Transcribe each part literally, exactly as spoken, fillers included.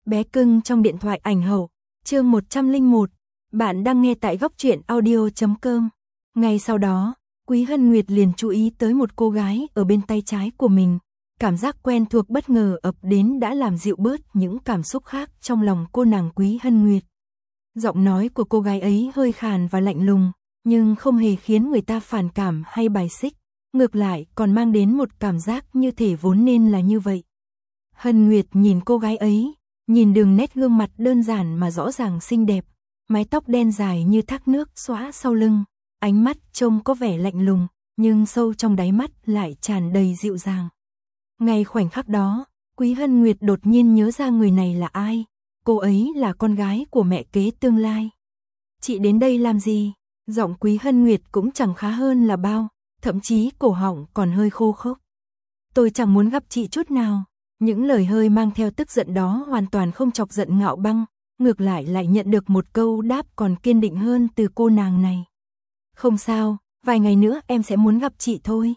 Bé cưng trong điện thoại ảnh hậu, chương một trăm lẻ một. Bạn đang nghe tại góc truyện audio chấm com. Ngay sau đó, Quý Hân Nguyệt liền chú ý tới một cô gái ở bên tay trái của mình. Cảm giác quen thuộc bất ngờ ập đến đã làm dịu bớt những cảm xúc khác trong lòng cô nàng Quý Hân Nguyệt. Giọng nói của cô gái ấy hơi khàn và lạnh lùng, nhưng không hề khiến người ta phản cảm hay bài xích. Ngược lại còn mang đến một cảm giác như thể vốn nên là như vậy. Hân Nguyệt nhìn cô gái ấy, nhìn đường nét gương mặt đơn giản mà rõ ràng xinh đẹp, mái tóc đen dài như thác nước xõa sau lưng, ánh mắt trông có vẻ lạnh lùng, nhưng sâu trong đáy mắt lại tràn đầy dịu dàng. Ngay khoảnh khắc đó, Quý Hân Nguyệt đột nhiên nhớ ra người này là ai, cô ấy là con gái của mẹ kế tương lai. Chị đến đây làm gì? Giọng Quý Hân Nguyệt cũng chẳng khá hơn là bao, thậm chí cổ họng còn hơi khô khốc. Tôi chẳng muốn gặp chị chút nào. Những lời hơi mang theo tức giận đó hoàn toàn không chọc giận Ngạo Băng, ngược lại lại nhận được một câu đáp còn kiên định hơn từ cô nàng này. Không sao, vài ngày nữa em sẽ muốn gặp chị thôi.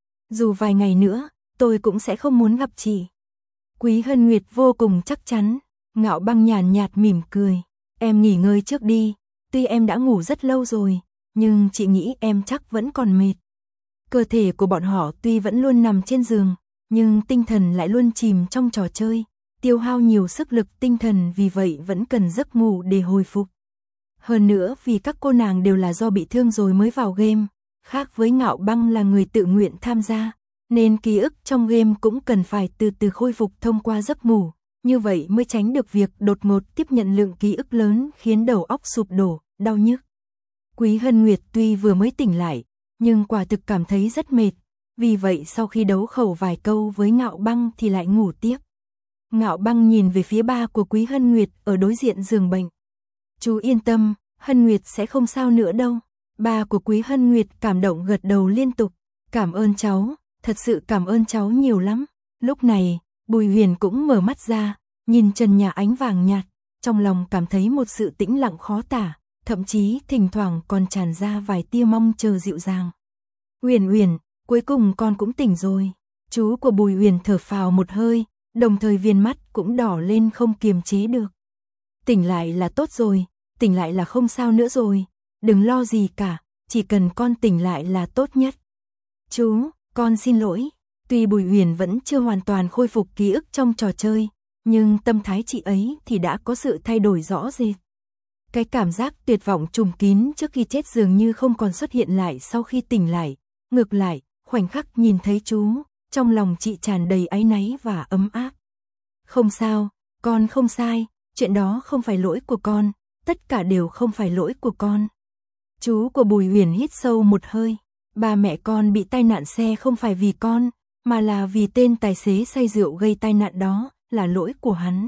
Dù vài ngày nữa, tôi cũng sẽ không muốn gặp chị. Quý Hân Nguyệt vô cùng chắc chắn. Ngạo Băng nhàn nhạt mỉm cười. Em nghỉ ngơi trước đi, tuy em đã ngủ rất lâu rồi, nhưng chị nghĩ em chắc vẫn còn mệt. Cơ thể của bọn họ tuy vẫn luôn nằm trên giường, nhưng tinh thần lại luôn chìm trong trò chơi, tiêu hao nhiều sức lực tinh thần, vì vậy vẫn cần giấc ngủ để hồi phục. Hơn nữa vì các cô nàng đều là do bị thương rồi mới vào game, khác với Ngạo Băng là người tự nguyện tham gia, nên ký ức trong game cũng cần phải từ từ khôi phục thông qua giấc ngủ, như vậy mới tránh được việc đột ngột tiếp nhận lượng ký ức lớn khiến đầu óc sụp đổ, đau nhức. Quý Hân Nguyệt tuy vừa mới tỉnh lại, nhưng quả thực cảm thấy rất mệt. Vì vậy sau khi đấu khẩu vài câu với Ngạo Băng thì lại ngủ tiếp. Ngạo Băng nhìn về phía ba của Quý Hân Nguyệt ở đối diện giường bệnh. Chú yên tâm, Hân Nguyệt sẽ không sao nữa đâu. Ba của Quý Hân Nguyệt cảm động gật đầu liên tục. Cảm ơn cháu, thật sự cảm ơn cháu nhiều lắm. Lúc này, Bùi Huyền cũng mở mắt ra, nhìn trần nhà ánh vàng nhạt, trong lòng cảm thấy một sự tĩnh lặng khó tả, thậm chí thỉnh thoảng còn tràn ra vài tia mong chờ dịu dàng. Huyền Huyền, cuối cùng con cũng tỉnh rồi. Chú của Bùi Huyền thở phào một hơi, đồng thời viền mắt cũng đỏ lên không kiềm chế được. Tỉnh lại là tốt rồi, tỉnh lại là không sao nữa rồi, đừng lo gì cả, chỉ cần con tỉnh lại là tốt nhất. Chú, con xin lỗi. Tuy Bùi Huyền vẫn chưa hoàn toàn khôi phục ký ức trong trò chơi, nhưng tâm thái chị ấy thì đã có sự thay đổi rõ rệt. Cái cảm giác tuyệt vọng trùm kín trước khi chết dường như không còn xuất hiện lại sau khi tỉnh lại. Ngược lại, khoảnh khắc nhìn thấy chú, trong lòng chị tràn đầy áy náy và ấm áp. Không sao, con không sai, chuyện đó không phải lỗi của con, tất cả đều không phải lỗi của con. Chú của Bùi Huyền hít sâu một hơi, ba mẹ con bị tai nạn xe không phải vì con, mà là vì tên tài xế say rượu gây tai nạn đó, là lỗi của hắn.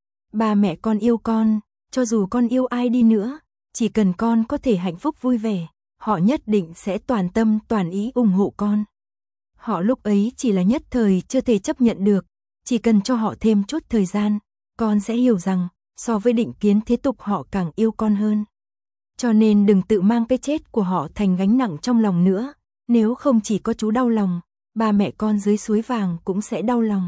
Ba mẹ con yêu con, cho dù con yêu ai đi nữa, chỉ cần con có thể hạnh phúc vui vẻ, họ nhất định sẽ toàn tâm toàn ý ủng hộ con. Họ lúc ấy chỉ là nhất thời chưa thể chấp nhận được, chỉ cần cho họ thêm chút thời gian, con sẽ hiểu rằng, so với định kiến thế tục họ càng yêu con hơn. Cho nên đừng tự mang cái chết của họ thành gánh nặng trong lòng nữa, nếu không chỉ có chú đau lòng, ba mẹ con dưới suối vàng cũng sẽ đau lòng.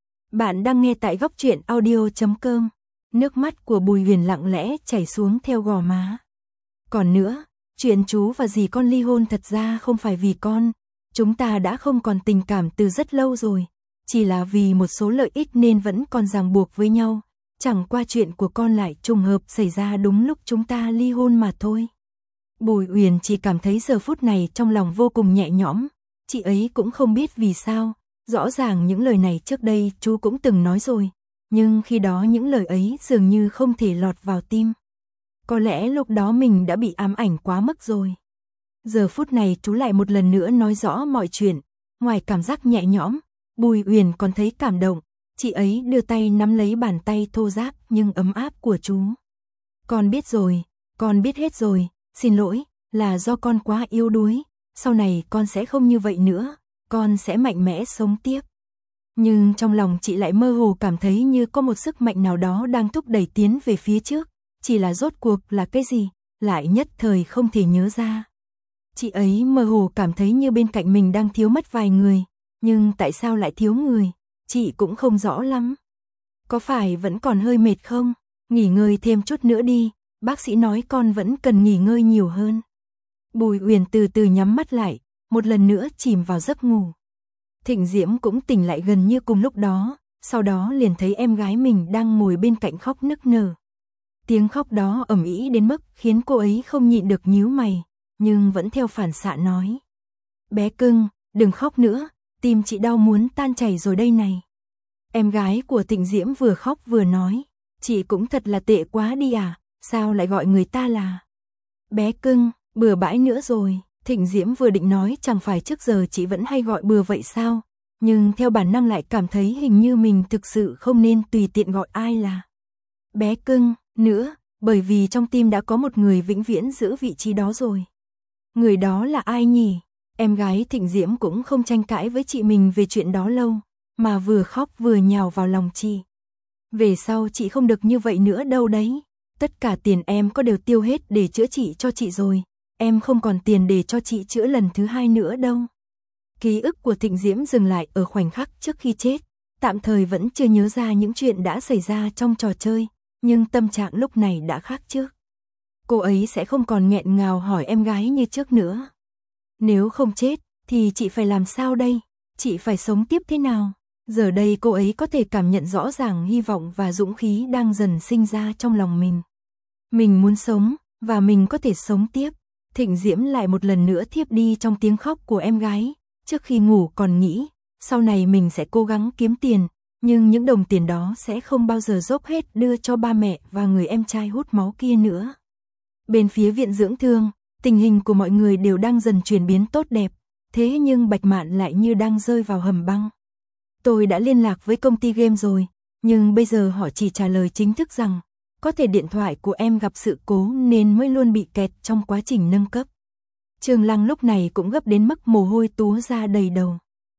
Bạn đang nghe tại góc truyện audio chấm com. Nước mắt của Bùi Huyền lặng lẽ chảy xuống theo gò má. Còn nữa, chuyện chú và dì con ly hôn thật ra không phải vì con, chúng ta đã không còn tình cảm từ rất lâu rồi, chỉ là vì một số lợi ích nên vẫn còn ràng buộc với nhau, chẳng qua chuyện của con lại trùng hợp xảy ra đúng lúc chúng ta ly hôn mà thôi. Bùi Huyền chỉ cảm thấy giờ phút này trong lòng vô cùng nhẹ nhõm, chị ấy cũng không biết vì sao, rõ ràng những lời này trước đây chú cũng từng nói rồi, nhưng khi đó những lời ấy dường như không thể lọt vào tim. Có lẽ lúc đó mình đã bị ám ảnh quá mức rồi. Giờ phút này chú lại một lần nữa nói rõ mọi chuyện, ngoài cảm giác nhẹ nhõm, Bùi Huyền còn thấy cảm động, chị ấy đưa tay nắm lấy bàn tay thô ráp nhưng ấm áp của chú. Con biết rồi, con biết hết rồi, xin lỗi, là do con quá yếu đuối, sau này con sẽ không như vậy nữa, con sẽ mạnh mẽ sống tiếp. Nhưng trong lòng chị lại mơ hồ cảm thấy như có một sức mạnh nào đó đang thúc đẩy tiến về phía trước, chỉ là rốt cuộc là cái gì, lại nhất thời không thể nhớ ra. Chị ấy mơ hồ cảm thấy như bên cạnh mình đang thiếu mất vài người, nhưng tại sao lại thiếu người, chị cũng không rõ lắm. có phải vẫn còn hơi mệt không? Nghỉ ngơi thêm chút nữa đi, bác sĩ nói con vẫn cần nghỉ ngơi nhiều hơn. Bùi Uyển từ từ nhắm mắt lại, một lần nữa chìm vào giấc ngủ. Thịnh Diễm cũng tỉnh lại gần như cùng lúc đó, sau đó liền thấy em gái mình đang ngồi bên cạnh khóc nức nở. Tiếng khóc đó ầm ĩ đến mức khiến cô ấy không nhịn được nhíu mày, nhưng vẫn theo phản xạ nói. Bé cưng, đừng khóc nữa, tim chị đau muốn tan chảy rồi đây này. Em gái của Thịnh Diễm vừa khóc vừa nói, chị cũng thật là tệ quá đi à, sao lại gọi người ta là bé cưng, bừa bãi nữa rồi. Thịnh Diễm vừa định nói chẳng phải trước giờ chị vẫn hay gọi bừa vậy sao, nhưng theo bản năng lại cảm thấy hình như mình thực sự không nên tùy tiện gọi ai là bé cưng nữa, bởi vì trong tim đã có một người vĩnh viễn giữ vị trí đó rồi. Người đó là ai nhỉ? Em gái Thịnh Diễm cũng không tranh cãi với chị mình về chuyện đó lâu, mà vừa khóc vừa nhào vào lòng chị. Về sau chị không được như vậy nữa đâu đấy. Tất cả tiền em có đều tiêu hết để chữa trị cho chị rồi. Em không còn tiền để cho chị chữa lần thứ hai nữa đâu. Ký ức của Thịnh Diễm dừng lại ở khoảnh khắc trước khi chết. Tạm thời vẫn chưa nhớ ra những chuyện đã xảy ra trong trò chơi, nhưng tâm trạng lúc này đã khác trước. Cô ấy sẽ không còn nghẹn ngào hỏi em gái như trước nữa. Nếu không chết, thì chị phải làm sao đây? Chị phải sống tiếp thế nào? Giờ đây cô ấy có thể cảm nhận rõ ràng hy vọng và dũng khí đang dần sinh ra trong lòng mình. Mình muốn sống, và mình có thể sống tiếp. Thịnh Diễm lại một lần nữa thiếp đi trong tiếng khóc của em gái. Trước khi ngủ còn nghĩ, sau này mình sẽ cố gắng kiếm tiền, nhưng những đồng tiền đó sẽ không bao giờ dốc hết đưa cho ba mẹ và người em trai hút máu kia nữa. Bên phía viện dưỡng thương, tình hình của mọi người đều đang dần chuyển biến tốt đẹp, thế nhưng Bạch Mạn lại như đang rơi vào hầm băng. Tôi đã liên lạc với công ty game rồi, nhưng bây giờ họ chỉ trả lời chính thức rằng, có thể điện thoại của em gặp sự cố nên mới luôn bị kẹt trong quá trình nâng cấp. Trương Lăng lúc này cũng gấp đến mức mồ hôi túa ra đầy đầu.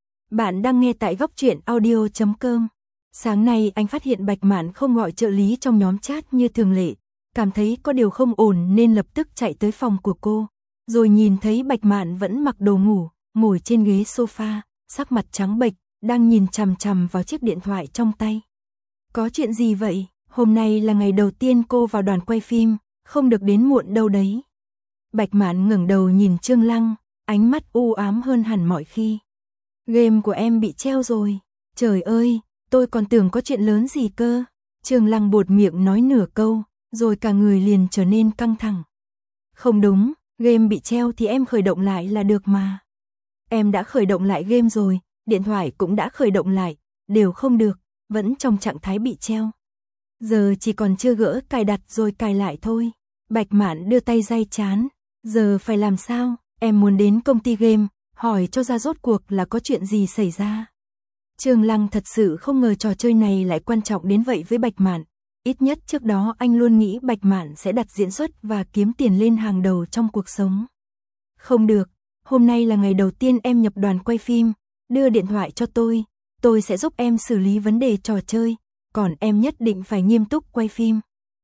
Bạn đang nghe tại góc truyện audio chấm com. Sáng nay anh phát hiện Bạch Mạn không gọi trợ lý trong nhóm chat như thường lệ, cảm thấy có điều không ổn nên lập tức chạy tới phòng của cô, rồi nhìn thấy Bạch Mạn vẫn mặc đồ ngủ, ngồi trên ghế sofa, sắc mặt trắng bệch, đang nhìn chằm chằm vào chiếc điện thoại trong tay. Có chuyện gì vậy? Hôm nay là ngày đầu tiên cô vào đoàn quay phim, không được đến muộn đâu đấy. Bạch Mạn ngẩng đầu nhìn Trương Lăng, ánh mắt u ám hơn hẳn mọi khi. Game của em bị treo rồi. Trời ơi, tôi còn tưởng có chuyện lớn gì cơ. Trương Lăng buột miệng nói nửa câu, rồi cả người liền trở nên căng thẳng. Không đúng, game bị treo thì em khởi động lại là được mà. Em đã khởi động lại game rồi, điện thoại cũng đã khởi động lại, đều không được, vẫn trong trạng thái bị treo. Giờ chỉ còn chưa gỡ cài đặt rồi cài lại thôi. Bạch Mạn đưa tay day chán. Giờ phải làm sao? Em muốn đến công ty game, hỏi cho ra rốt cuộc là có chuyện gì xảy ra. Trương Lăng thật sự không ngờ trò chơi này lại quan trọng đến vậy với Bạch Mạn. Ít nhất trước đó anh luôn nghĩ Bạch Mạn sẽ đặt diễn xuất và kiếm tiền lên hàng đầu trong cuộc sống. Không được, hôm nay là ngày đầu tiên em nhập đoàn quay phim, đưa điện thoại cho tôi, tôi sẽ giúp em xử lý vấn đề trò chơi, còn em nhất định phải nghiêm túc quay phim.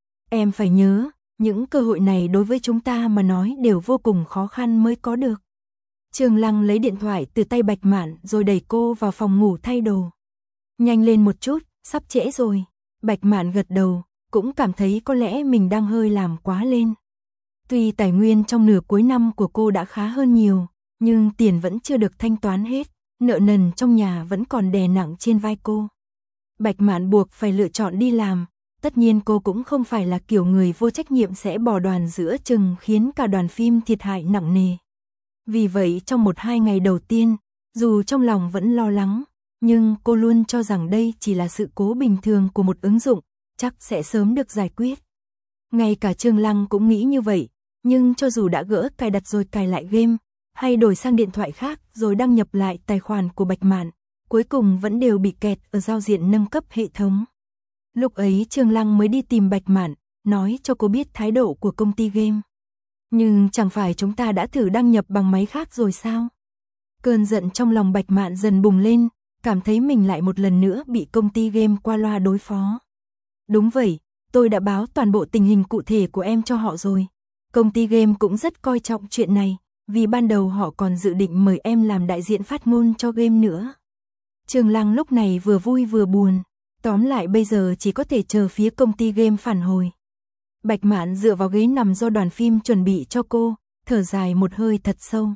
Em phải nhớ, những cơ hội này đối với chúng ta mà nói đều vô cùng khó khăn mới có được. Trương Lăng lấy điện thoại từ tay Bạch Mạn rồi đẩy cô vào phòng ngủ thay đồ. Nhanh lên một chút, sắp trễ rồi. Bạch Mạn gật đầu, cũng cảm thấy có lẽ mình đang hơi làm quá lên. Tuy tài nguyên trong nửa cuối năm của cô đã khá hơn nhiều, nhưng tiền vẫn chưa được thanh toán hết, nợ nần trong nhà vẫn còn đè nặng trên vai cô. Bạch Mạn buộc phải lựa chọn đi làm, tất nhiên cô cũng không phải là kiểu người vô trách nhiệm sẽ bỏ đoàn giữa chừng khiến cả đoàn phim thiệt hại nặng nề. Vì vậy trong một hai ngày đầu tiên, dù trong lòng vẫn lo lắng, nhưng cô luôn cho rằng đây chỉ là sự cố bình thường của một ứng dụng, chắc sẽ sớm được giải quyết. Ngay cả Trương Lăng cũng nghĩ như vậy, nhưng cho dù đã gỡ cài đặt rồi cài lại game, hay đổi sang điện thoại khác rồi đăng nhập lại tài khoản của Bạch Mạn, cuối cùng vẫn đều bị kẹt ở giao diện nâng cấp hệ thống. Lúc ấy Trương Lăng mới đi tìm Bạch Mạn, nói cho cô biết thái độ của công ty game. Nhưng chẳng phải chúng ta đã thử đăng nhập bằng máy khác rồi sao? Cơn giận trong lòng Bạch Mạn dần bùng lên, cảm thấy mình lại một lần nữa bị công ty game qua loa đối phó. Đúng vậy, tôi đã báo toàn bộ tình hình cụ thể của em cho họ rồi. Công ty game cũng rất coi trọng chuyện này, vì ban đầu họ còn dự định mời em làm đại diện phát ngôn cho game nữa. Trương Lăng lúc này vừa vui vừa buồn. Tóm lại bây giờ chỉ có thể chờ phía công ty game phản hồi. Bạch Mạn dựa vào ghế nằm do đoàn phim chuẩn bị cho cô, thở dài một hơi thật sâu.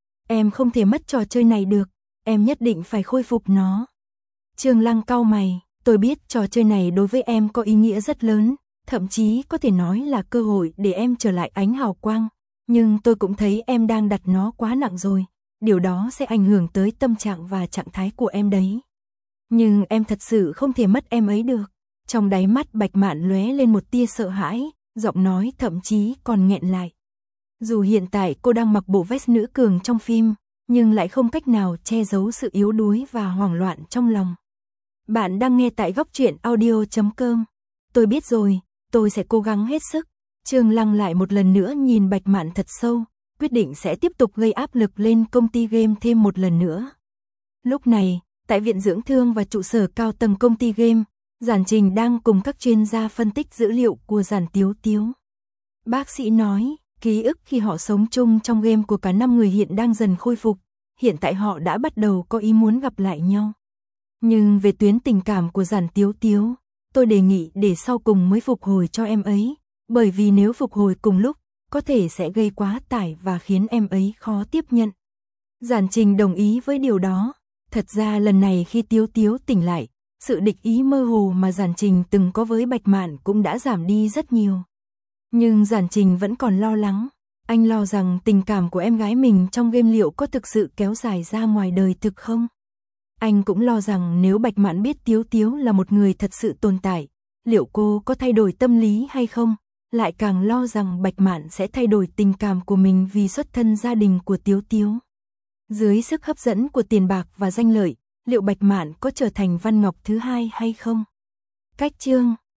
Em không thể mất trò chơi này được, em nhất định phải khôi phục nó. Trương Lăng cau mày, tôi biết trò chơi này đối với em có ý nghĩa rất lớn, thậm chí có thể nói là cơ hội để em trở lại ánh hào quang, nhưng tôi cũng thấy em đang đặt nó quá nặng rồi, điều đó sẽ ảnh hưởng tới tâm trạng và trạng thái của em đấy. Nhưng em thật sự không thể mất em ấy được. Trong đáy mắt Bạch Mạn lóe lên một tia sợ hãi, giọng nói thậm chí còn nghẹn lại. Dù hiện tại cô đang mặc bộ vest nữ cường trong phim, nhưng lại không cách nào che giấu sự yếu đuối và hoảng loạn trong lòng. Bạn đang nghe tại góc truyện audio chấm com. Tôi biết rồi, tôi sẽ cố gắng hết sức. Trương Lăng lại một lần nữa nhìn Bạch Mạn thật sâu, quyết định sẽ tiếp tục gây áp lực lên công ty game thêm một lần nữa. Lúc này, tại viện dưỡng thương và trụ sở cao tầng công ty game, Giản Trình đang cùng các chuyên gia phân tích dữ liệu của Giản Tiếu Tiếu. Bác sĩ nói, ký ức khi họ sống chung trong game của cả năm người hiện đang dần khôi phục, hiện tại họ đã bắt đầu có ý muốn gặp lại nhau. Nhưng về tuyến tình cảm của Giản Tiếu Tiếu, tôi đề nghị để sau cùng mới phục hồi cho em ấy, bởi vì nếu phục hồi cùng lúc, có thể sẽ gây quá tải và khiến em ấy khó tiếp nhận. Giản Trình đồng ý với điều đó. Thật ra lần này khi Tiếu Tiếu tỉnh lại, sự địch ý mơ hồ mà Giản Trình từng có với Bạch Mạn cũng đã giảm đi rất nhiều. Nhưng Giản Trình vẫn còn lo lắng, anh lo rằng tình cảm của em gái mình trong game liệu có thực sự kéo dài ra ngoài đời thực không? Anh cũng lo rằng nếu Bạch Mạn biết Tiếu Tiếu là một người thật sự tồn tại, liệu cô có thay đổi tâm lý hay không? Lại càng lo rằng Bạch Mạn sẽ thay đổi tình cảm của mình vì xuất thân gia đình của Tiếu Tiếu. Dưới sức hấp dẫn của tiền bạc và danh lợi, liệu Bạch Mạn có trở thành Văn Ngọc thứ hai hay không? Cách chương